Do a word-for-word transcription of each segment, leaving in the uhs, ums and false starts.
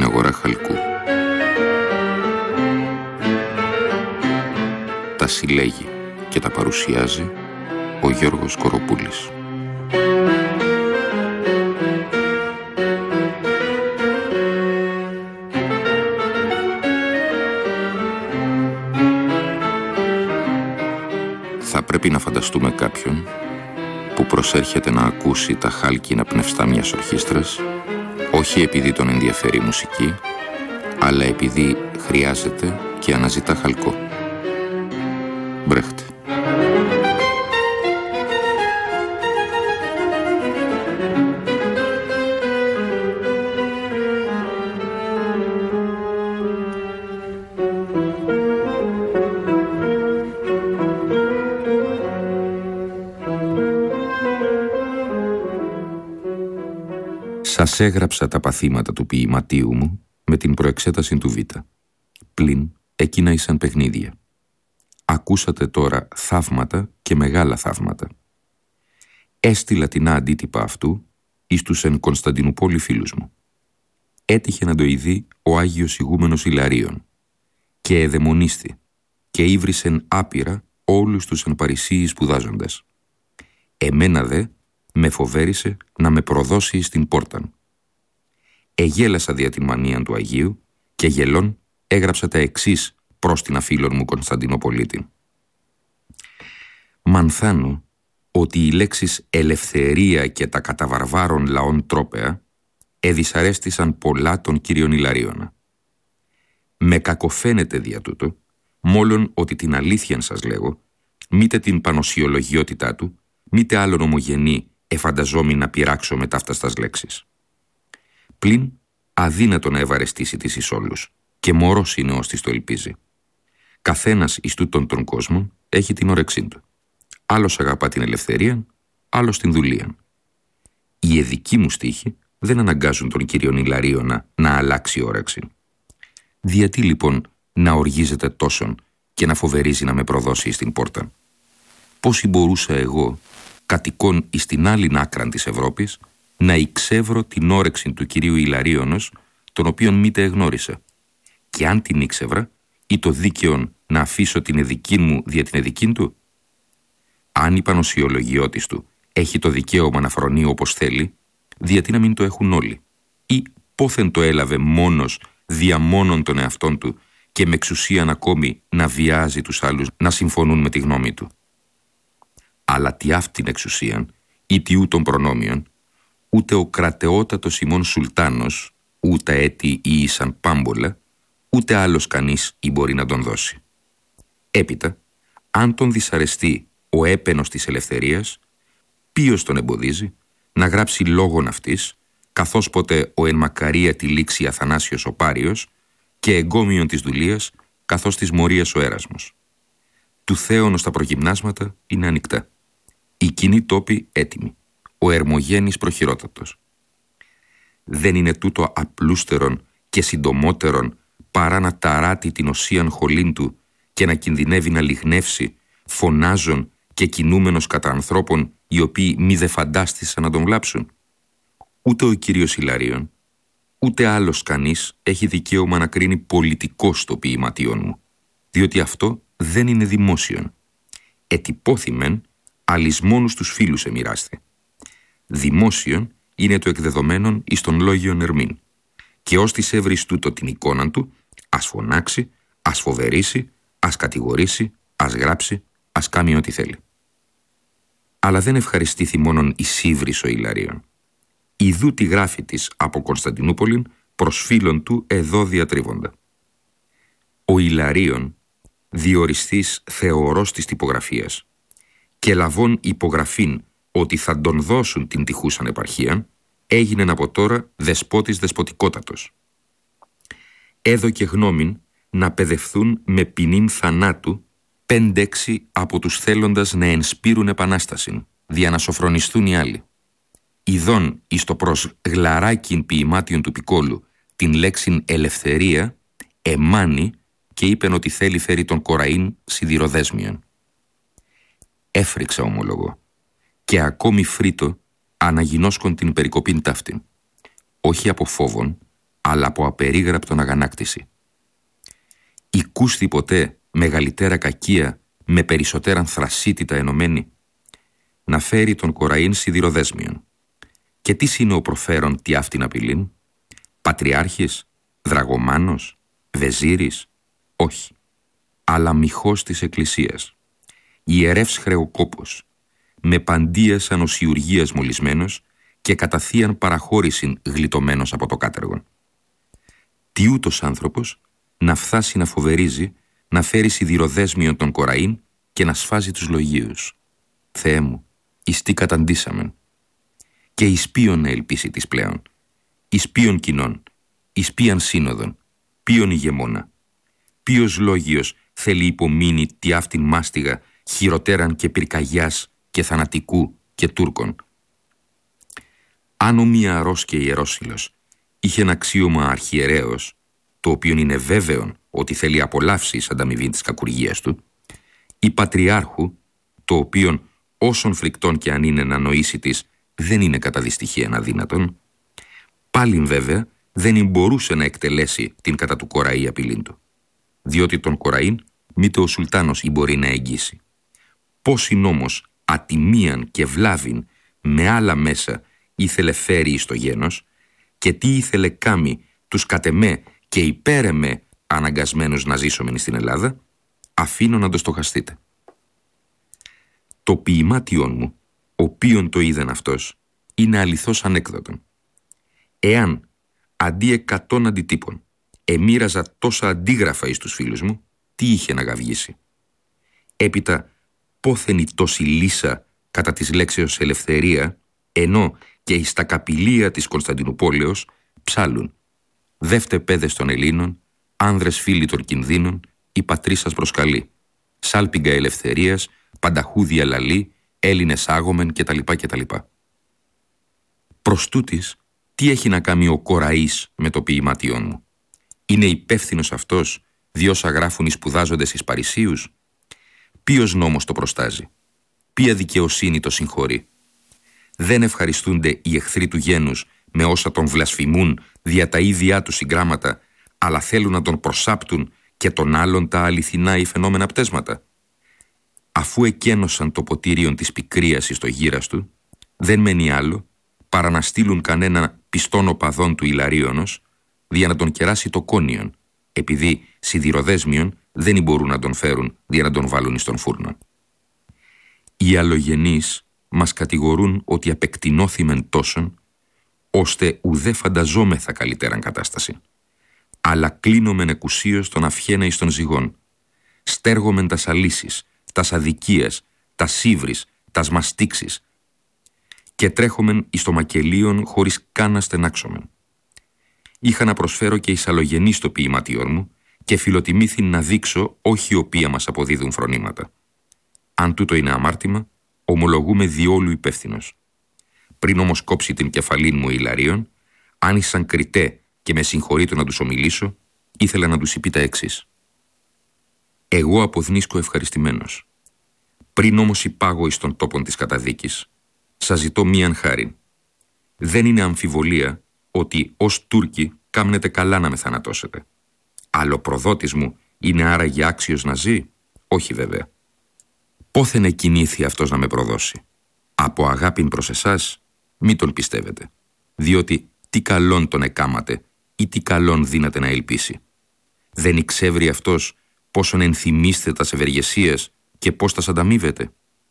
αγορά χαλκού. Τα συλλέγει και τα παρουσιάζει ο Γιώργος Κοροπούλης. Θα πρέπει να φανταστούμε κάποιον που προσέρχεται να ακούσει τα χάλκινα πνευστά μιας ορχήστρας, όχι επειδή τον ενδιαφέρει η μουσική, αλλά επειδή χρειάζεται και αναζητά χαλκό. Μπρέχτε. Σας έγραψα τα παθήματα του ποιηματίου μου με την προεξέταση του Β. Πλην εκείνα ήσαν παιχνίδια. Ακούσατε τώρα θαύματα και μεγάλα θαύματα. Έστειλα την αντίτυπα αυτού εις τους εν Κωνσταντινούπολη φίλους μου. Έτυχε να το ειδεί ο Άγιος Ηγούμενος Ιλαρίων και εδαιμονίστη και ήβρισεν άπειρα όλους τους εν Παρισίοι σπουδάζοντας. Εμένα δε με φοβέρισε να με προδώσει στην πόρταν. Εγέλασα δια την μανίαν του Αγίου και γελών έγραψα τα εξής προς την αφίλων μου Κωνσταντινοπολίτη. Μανθάνω ότι οι λέξεις ελευθερία και τα καταβαρβάρων λαών τρόπεα εδυσαρέστησαν πολλά των κύριων Ιλαρίωνα. Με κακοφαίνεται δια τούτο, μόλον ότι την αλήθειαν σας λέγω, μήτε την πανοσιολογιότητά του, μήτε άλλον ομογενή εφανταζόμη να πειράξω με ταύταστας λέξεις. Πλην αδύνατο να ευαρεστήσει της εις όλους, και μωρός είναι ως της το ελπίζει. Καθένας εις τούτον των κόσμων έχει την όρεξή του. Άλλος αγαπά την ελευθερία, άλλος την δουλεία. Οι εδικοί μου στίχοι δεν αναγκάζουν τον κύριον Ιλαρίωνα να αλλάξει όρεξη. Διατί λοιπόν να οργίζεται τόσον και να φοβερίζει να με προδώσει στην πόρτα? Πώς μπορούσα εγώ, κατοικών εις την άλλην άκραν της Ευρώπης, να εξεύρω την όρεξη του κυρίου Ιλαρίωνος, τον οποίον μήτε εγνώρισα, και αν την ήξευρα, ή το δίκαιον να αφήσω την εδική μου δια την εδικήν του? Αν η πανοσιολογιώτης του έχει το δικαίωμα να φρονεί όπως θέλει, διατί να μην το έχουν όλοι? Ή πόθεν το έλαβε μόνος δια μόνον των εαυτών του και με εξουσίαν ακόμη να βιάζει τους άλλους να συμφωνούν με τη γνώμη του? Αλλά τι αυτήν εξουσίαν ή τι ούτων προνόμιων, ούτε ο κρατεότατος ημών Σουλτάνος, ούτε έτη ή ήσαν πάμπολα, ούτε άλλος κανείς ή μπορεί να τον δώσει. Έπειτα, αν τον δυσαρεστεί ο έπαινος της ελευθερίας, ποιος τον εμποδίζει να γράψει λόγον αυτής, καθώς ποτέ ο εν μακαρία τη λήξη Αθανάσιος ο Πάριος και εγκόμιον της δουλείας, καθώς της μορίας ο Έρασμος. Του θέωνος τα προγυμνάσματα είναι ανοιχτά. Οι κοινοί τόποι έτοιμοι. Ο Ερμογένης προχειρότατος. Δεν είναι τούτο απλούστερον και συντομότερον παρά να ταράτει την οσίαν χολήν του και να κινδυνεύει να λιχνεύσει, φωνάζον και κινούμενος κατά ανθρώπων οι οποίοι μη δε φαντάστησαν να τον βλάψουν? Ούτε ο κύριος Ιλαρίων, ούτε άλλος κανείς έχει δικαίωμα να κρίνει πολιτικός το ποιηματιόν μου, διότι αυτό δεν είναι δημόσιον. Ετυπώθημεν, αλις μόνους τους φίλους εμοιράστη. Δημόσιον είναι το εκδεδομένον εις των λόγιων ερμήν, και ως της έβρις τούτο την εικόνα του, ας φωνάξει, ας φοβερήσει, ας κατηγορήσει, ας γράψει, ας κάνει ό,τι θέλει. Αλλά δεν ευχαριστήθη μόνον η Σύβρης ο Ιλαρίων. Ιδού τη γράφη της από Κωνσταντινούπολην προς φίλων του εδώ διατρίβοντα. Ο Ιλαρίων, διοριστής θεωρός της τυπογραφίας, και λαβών υπογραφήν ότι θα τον δώσουν την τυχούσαν επαρχίαν, έγινεν από τώρα δεσπότης δεσποτικότατος. Έδωκε γνώμην να παιδευθούν με ποινήν θανάτου πέντε-έξι από τους θέλοντας να ενспήρουν επανάστασιν, δια να σοφρονιστούν οι άλλοι. Ιδών εις το προς γλαράκιν ποιημάτιον του Πικόλου την λέξην ελευθερία, εμάνει και είπεν ότι θέλει φέρει τον Κοραήν σιδηροδέσμιον. Έφρυξα, ομολογώ, και ακόμη φρύτω αναγινώσκον την περικοπήν ταύτην, όχι από φόβον, αλλά από απερίγραπτον αγανάκτηση. Ηκούστη ποτέ μεγαλύτερα κακία με περισσότεραν θρασίτητα ενωμένη, να φέρει τον Κοραήν σιδηροδέσμιον. Και τι είναι ο προφέρον τι αυτήν απειλήν? Πατριάρχης, δραγωμάνος, βεζίρης? Όχι, αλλά μοιχός της Εκκλησίας, ιερεύς χρεοκόπος, με παντίας ανοσιουργίας μολυσμένος και κατά θείαν παραχώρησιν γλιτωμένος από το κάτεργον. Τι ούτος άνθρωπος να φθάσει να φοβερίζει, να φέρει σιδηροδέσμιον τον Κοραήν και να σφάζει τους λογίους. Θεέ μου, εις τι καταντήσαμεν. Και εις ποιον να ελπίσει της πλέον, εις ποιον κοινών, εις ποιαν σύνοδον, ποιον ηγεμόνα, ποιος λόγιος θέλει υπομείνει τι αυτήν μάστιγα χειροτέραν και πυρκαγιάς και θανατικού και Τούρκων. Αν ο μία αρρός και ιερόσυλος είχε ένα αξίωμα αρχιερέως, το οποίο είναι βέβαιον ότι θέλει απολαύσει ανταμοιβή της κακουργίας του, ή πατριάρχου, το οποίον όσον φρικτόν και αν είναι να νοήσει της, δεν είναι κατά δυστυχία αδύνατον, πάλιν βέβαια δεν μπορούσε να εκτελέσει την κατά του Κοραή απειλήν του, διότι τον Κοραήν μήτε ο Σουλτάνος ή μπορεί να εγγύσει. Πώς είναι όμως ατιμίαν και βλάβην με άλλα μέσα ήθελε φέρει εις το γένος και τι ήθελε κάμει τους κατεμέ και υπέρεμέ αναγκασμένους να ζήσομεν στην Ελλάδα, αφήνω να το στοχαστείτε. Το ποιημάτιόν μου, οποίον το είδαν αυτός, είναι αληθώς ανέκδοτον. Εάν αντί εκατόν αντιτύπων εμοίραζα τόσα αντίγραφα εις τους φίλους μου, τι είχε να γαυγίσει? Έπειτα πόθεν η τόση λύσα κατά της λέξεως ελευθερία, ενώ και εις τα καπηλεία της Κωνσταντινούπολεως ψάλουν «Δεύτε παιδες των Ελλήνων, άνδρες φίλοι των κινδύνων, η πατρί σας προσκαλεί. Σάλπιγγα ελευθερίας, πανταχούδια λαλή, Έλληνες άγομεν» κτλ. κτλ. Προς τούτης, τι έχει να κάνει ο Κοραής με το ποιημάτιόν μου? Είναι υπεύθυνος αυτός, δι' όσα γράφουν οι σπουδάζοντες εις Παρισίους? Ποιος νόμος το προστάζει? Ποια δικαιοσύνη το συγχωρεί? Δεν ευχαριστούνται οι εχθροί του γένους με όσα τον βλασφημούν δια τα ίδια του συγκράματα, αλλά θέλουν να τον προσάπτουν και τον άλλον τα αληθινά ή φαινόμενα πτέσματα? Αφού εκένωσαν το ποτήριον της πικρίας εις το γύρας του, δεν μένει άλλο παρά να στείλουν κανένα πιστόν οπαδόν του Ιλαρίωνος, δια να τον κεράσει το κόνιον, επειδή σιδηροδέσμιον δεν μπορούν να τον φέρουν δια να τον βάλουν εις τον φούρνο. Οι αλλογενείς μας κατηγορούν ότι απεκτηνώθημεν τόσον, ώστε ουδέ φανταζόμεθα καλύτεραν κατάσταση. Αλλά κλείνομεν εκουσίως τον αυχένα εις των ζυγών. Στέργομεν τας αλύσεις, τας αδικίας, τας σύβρις, τας μαστίξεις και τρέχομεν εις το μακελίον χωρίς καν να στενάξομεν. Είχα να προσφέρω και εις αλλογενείς το ποιηματιόν μου και φιλοτιμήθην να δείξω όχι οι οποία μας αποδίδουν φρονήματα. Αν τούτο είναι αμάρτημα, ομολογούμε διόλου υπεύθυνος. Πριν όμως κόψει την κεφαλήν μου Ιλαρίων, άνισαν κριτέ και με συγχωρείτο να τους ομιλήσω, ήθελα να τους είπε τα εξής. Εγώ αποδνήσκω ευχαριστημένος. Πριν όμως υπάγω εις των τόπων της καταδίκης, σας ζητώ μίαν χάριν. Δεν είναι αμφιβολία ότι ως Τούρκοι κάμνετε καλά να με θανατώσετε. Αλλά ο προδότης μου είναι άραγε άξιος να ζει? Όχι βέβαια. Πόθεν εκκινήθη αυτός να με προδώσει? Από αγάπην προς εσάς? Μη τον πιστεύετε. Διότι τι καλόν τον εκάματε ή τι καλόν δύναται να ελπίσει. Δεν εξεύρει αυτός πόσον ενθυμίστε τας ευεργεσίες και πώς τας ανταμείβετε?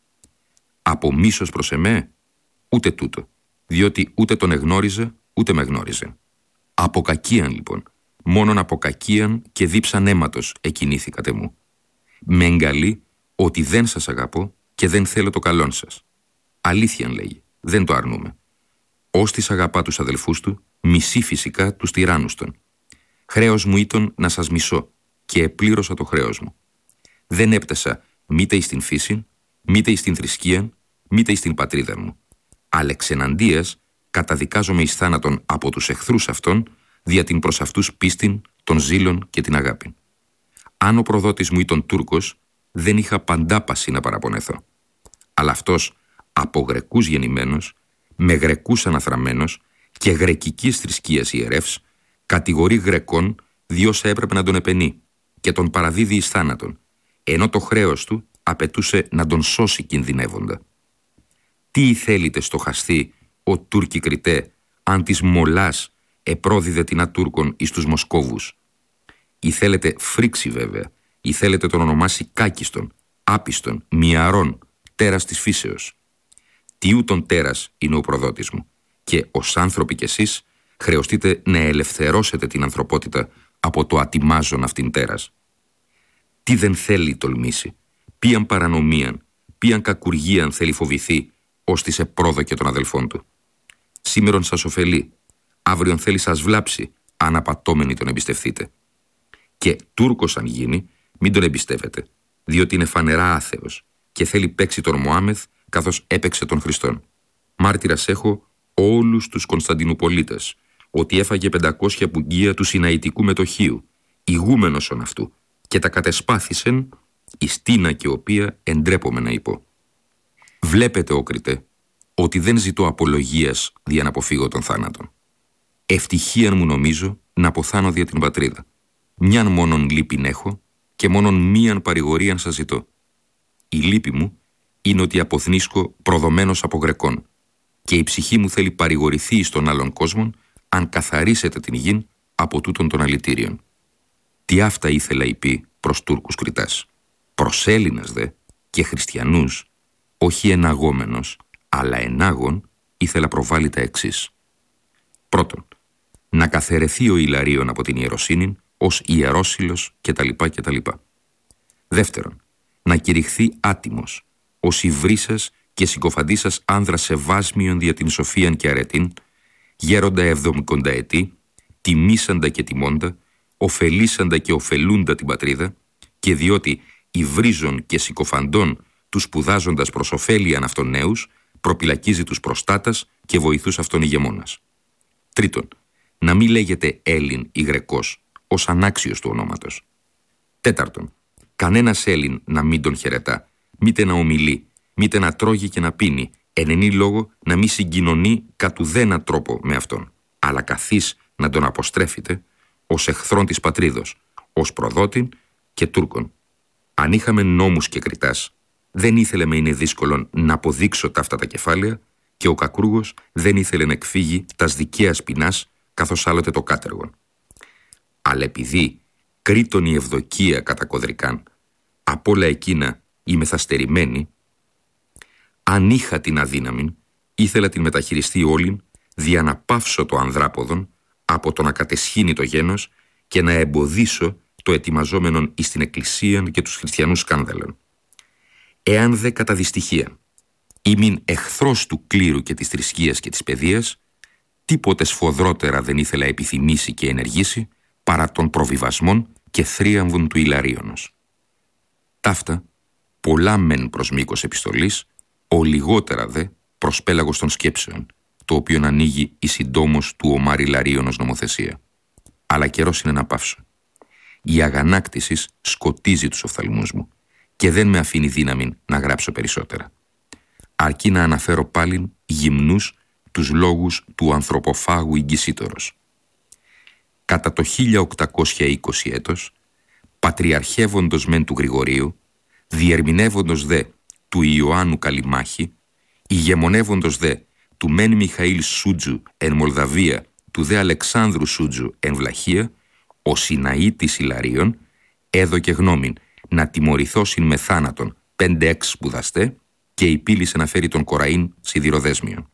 Από μίσος προς εμέ? Ούτε τούτο, διότι ούτε τον εγνώριζε ούτε με γνώριζε. Από κακίαν λοιπόν, μόνον από κακίαν και δίψαν αίματος εκκινήθηκατε μου. Με εγκαλεί ότι δεν σας αγαπώ και δεν θέλω το καλόν σας. Αλήθιαν λέγει, δεν το αρνούμε. Όστις αγαπά τους αδελφούς του, μισεί φυσικά τους τυράννους των. Χρέος μου ήταν να σας μισώ και επλήρωσα το χρέος μου. Δεν έπτασα μήτε εις την φύση, μήτε εις την θρησκεία, μήτε εις την πατρίδα μου. Αλλά εξεναντίας καταδικάζομαι εις θάνατον από τους εχθρούς αυτών, δια την προς αυτούς πίστην, των ζήλων και την αγάπη. Αν ο προδότης μου ήταν Τούρκος, δεν είχα παντάπαση να παραπονεθώ. Αλλά αυτός, από Γρεκούς γεννημένος, με Γρεκούς αναθραμένος και γρεκικής θρησκείας ιερεύς, κατηγορεί Γρεκόν διόσα έπρεπε να τον επενεί και τον παραδίδει εις θάνατον, ενώ το χρέος του απαιτούσε να τον σώσει κινδυνεύοντα. Τι θέλετε στοχαστεί ο Τούρκη Κριτέ, αν της Μολάς επρόδιδε την Ατούρκων εις τους Μοσκόβους? Ή θέλετε Φρίξη βέβαια, ή θέλετε τον ονομάσει Κάκιστον, Άπιστον, Μιαρών, τέρας της φύσεως. Τι ούτων τέρας είναι ο προδότης μου, και ως άνθρωποι κι εσείς χρεωστείτε να ελευθερώσετε την ανθρωπότητα από το ατιμάζον αυτήν τέρας. Τι δεν θέλει τολμήσει, ποιαν παρανομίαν, ποιαν κακουργίαν θέλει φοβηθεί, ως της επρόδοκε των αδελφών του. Σήμερον σας ωφελεί, αύριον θέλει σας βλάψει, αν απατώμενοι τον εμπιστευθείτε. Και Τούρκος αν γίνει, μην τον εμπιστεύετε, διότι είναι φανερά άθεος και θέλει παίξει τον Μωάμεθ καθώς έπαιξε τον Χριστόν. Μάρτυρας έχω όλους τους Κωνσταντινουπολίτες, ότι έφαγε πεντακόσια πουγγία του Σιναϊτικού μετοχείου, ηγούμενος ον αυτού, και τα κατεσπάθησεν, εις τίνα και οποία εντρέπομαι να υπώ. Βλέπετε, όκριτε, ότι δεν ζητώ απολογίας δια να αποφύγω τον θάνατον. Ευτυχίαν μου νομίζω να αποθάνω δια την πατρίδα. Μιαν μόνον λύπην έχω και μόνον μίαν παρηγορίαν σας ζητώ. Η λύπη μου είναι ότι αποθνίσκω προδομένος από Γρεκόν και η ψυχή μου θέλει παρηγορηθεί εις των άλλων κόσμων αν καθαρίσετε την γην από τούτων των αλητήριων. Τι αυτά ήθελα υπεί προς Τούρκους Κριτάς. Προς Έλληνας δε και χριστιανούς, όχι εναγόμενος, αλλά ενάγων, ήθελα προβάλλει τα εξής. Πρώτον, να καθαιρεθεί ο Ιλαρίων από την ιεροσύνη ως ιερόσυλος κτλ. κτλ. Δεύτερον, να κηρυχθεί άτιμος, ως υβρίσας και συκοφαντήσας άνδρα σεβάσμιον δια την σοφίαν και αρετήν, γέροντα εβδομηκονταετή, τιμήσαντα και τιμώντα, ωφελήσαντα και ωφελούντα την πατρίδα, και διότι υβρίζων και συκοφαντών τους σπουδάζοντας προς ωφέλιαν αυτών νέους, προπυλακίζει τους προστάτας και βοηθούς αυτών ηγεμόνας. Τρίτον, να μην λέγεται Έλλην ή Γρεκός, ως ανάξιος του ονόματος. Τέταρτον, κανένας Έλλην να μην τον χαιρετά, μήτε να ομιλεί, μήτε να τρώγει και να πίνει, εν ενή λόγο να μην συγκοινωνεί κατ' ουδένα τρόπο με αυτόν, αλλά καθής να τον αποστρέφεται ως εχθρόν της πατρίδος, ως προδότην και Τούρκων. Αν είχαμε νόμους και Κριτάς, δεν ήθελε με είναι δύσκολον να αποδείξω ταύτα τα κεφάλαια και ο Κακρούγος δεν ήθελε να εκφύγει τας δικαίας ποινάς καθώς άλλοτε το κάτεργον. Αλλά επειδή κρίτων η ευδοκία κατά κοδρικάν, απ' όλα εκείνα η μεθαστερημένη, αν είχα την αδύναμη, ήθελα την μεταχειριστεί όλην, δια να πάυσω το ανδράποδον από το να κατεσχύνει το γένος και να εμποδίσω το ετοιμαζόμενον εις την Εκκλησίαν και τους χριστιανούς σκάνδαλων. Εάν δε κατά δυστυχία ήμην εχθρός του κλήρου και της θρησκείας και της παιδείας, τίποτε σφοδρότερα δεν ήθελα επιθυμήσει και ενεργήσει παρά των προβιβασμών και θρίαμβων του Ιλαρίωνος. Ταύτα, πολλά μεν προς μήκος επιστολής, ο λιγότερα δε προς πέλαγος των σκέψεων, το οποίο ανοίγει η συντόμως του Ομάρ Ιλαρίωνος νομοθεσία. Αλλά καιρός είναι να πάυσω. Η αγανάκτησης σκοτίζει τους οφθαλμούς μου και δεν με αφήνει δύναμη να γράψω περισσότερα. Αρκεί να αναφέρω πάλιν γυμνούς τους λόγους του ανθρωποφάγου Ιγγυσίτορος. Κατά το χίλια οκτακόσια είκοσι έτος, πατριαρχεύοντος μεν του Γρηγορίου, διερμηνεύοντος δε του Ιωάννου Καλιμάχη, ηγεμονεύοντος δε του μεν Μιχαήλ Σούτζου εν Μολδαβία, του δε Αλεξάνδρου Σούτζου εν Βλαχία, ο Σιναήτης Ιλαρίων έδωκε γνώμην να τιμωρηθώσιν με θάνατον πέντε έξ σπουδαστέ και υπήλυσε να φέρει τον Κοραήν σιδηροδέσμιον.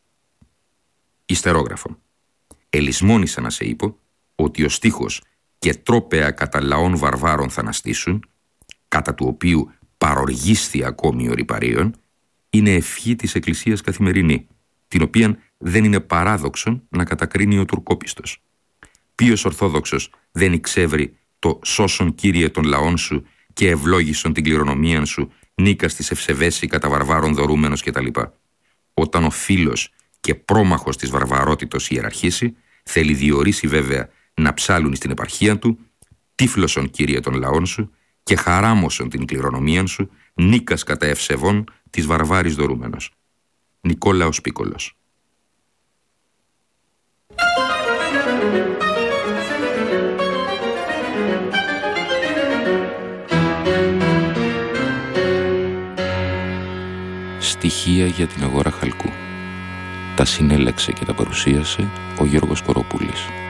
Ιστερόγραφο. Ελισμόνησα να σε είπω ότι ο στίχος «και τρόπεα κατά λαών βαρβάρων θα αναστήσουν», κατά του οποίου παροργίσθη ακόμη ο ρυπαρίων, είναι ευχή της Εκκλησίας καθημερινή, την οποία δεν είναι παράδοξον να κατακρίνει ο τουρκόπιστος. Ποιος Ορθόδοξος δεν εξεύρει το «σώσον Κύριε των λαών σου και ευλόγησον την κληρονομίαν σου, νίκας της ευσεβέση κατά βαρβάρων δωρούμενος» κτλ. Όταν ο φίλος και πρόμαχος της βαρβαρότητος ιεραρχήσει, θέλει διορίσει βέβαια να ψάλουν στην επαρχία του «τύφλωσον Κύριε των λαών σου και χαράμωσον την κληρονομίαν σου, νίκας κατά ευσεβών της βαρβάρης δωρούμενος». Νικόλαος Πίκολος. Οδηγία για την αγορά χαλκού. Τα συνέλεξε και τα παρουσίασε ο Γιώργος Κοροπούλης.